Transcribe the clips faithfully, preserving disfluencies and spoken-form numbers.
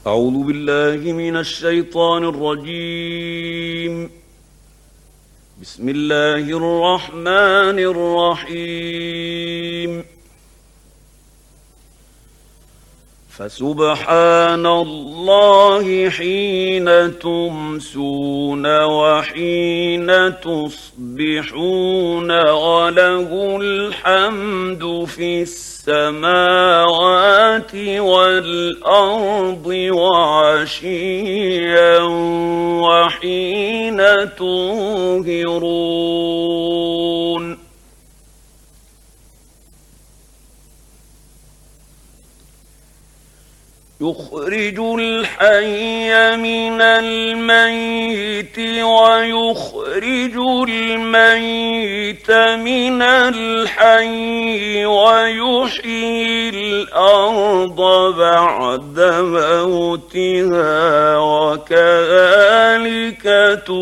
أعوذ بالله من الشيطان الرجيم. بسم الله الرحمن الرحيم. فسبحان الله حين تمسون وحين تصبحون وله الحمد في السماوات والأرض وعشيا وحين تظهرون. يخرج الحي من الميت ويخرج الميت من الحي ويحيي الأرض بعد موتها وكذلك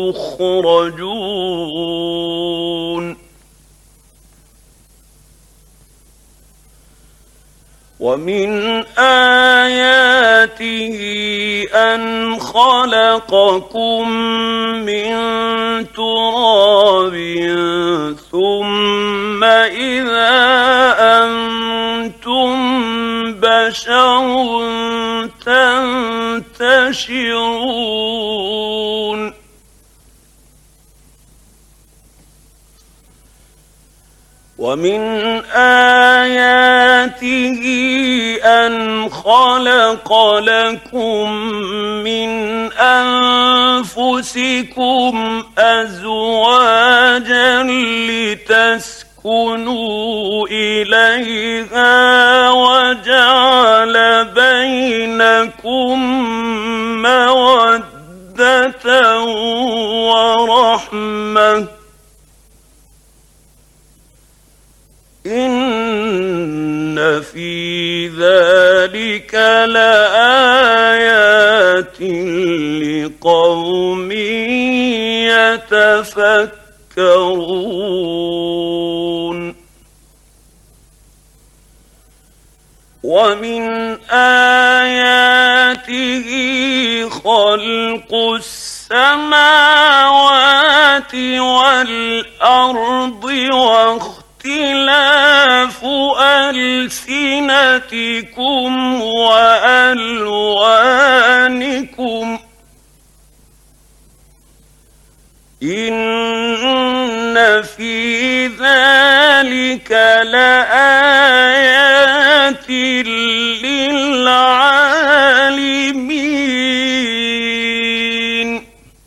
تخرجون. ومن آياته أن خلقكم من تراب ثم إذا أنتم بشر تنتشرون. ومن آياته أن خلق لكم من أنفسكم أزواجا لتسكنوا إليها وجعل بينكم مودة ورحمة إن في ذلك لآيات لقوم يتفكرون. ومن آياته خلق السماوات والأرض واختلاف ألسنتكم وألوانكم إن في ذلك لآيات للعالمين.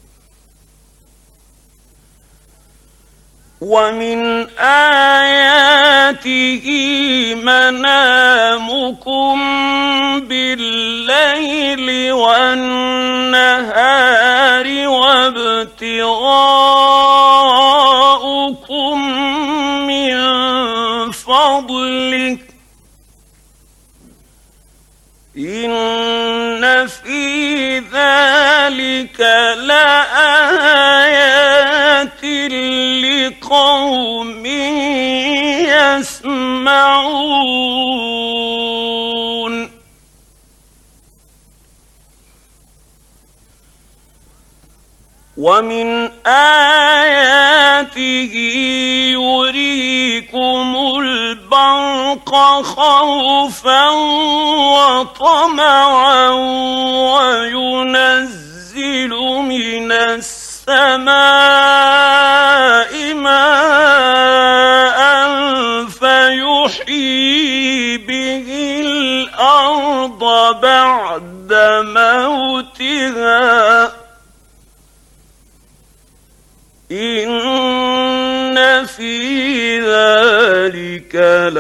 ومن آياته منامكم بالليل والنهار وابتغاؤكم من فضله إن في ذلك لآيات لقوم يسمعون. ومن آياته يريكم البرق خوفا وطمعا وينزل من السماء ماء فيحيي به الأرض بعد موتها إن في ذلك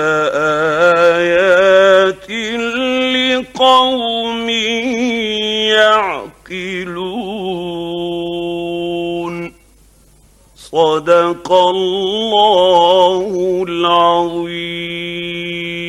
لآيات لقوم يعقلون. صدق الله العظيم.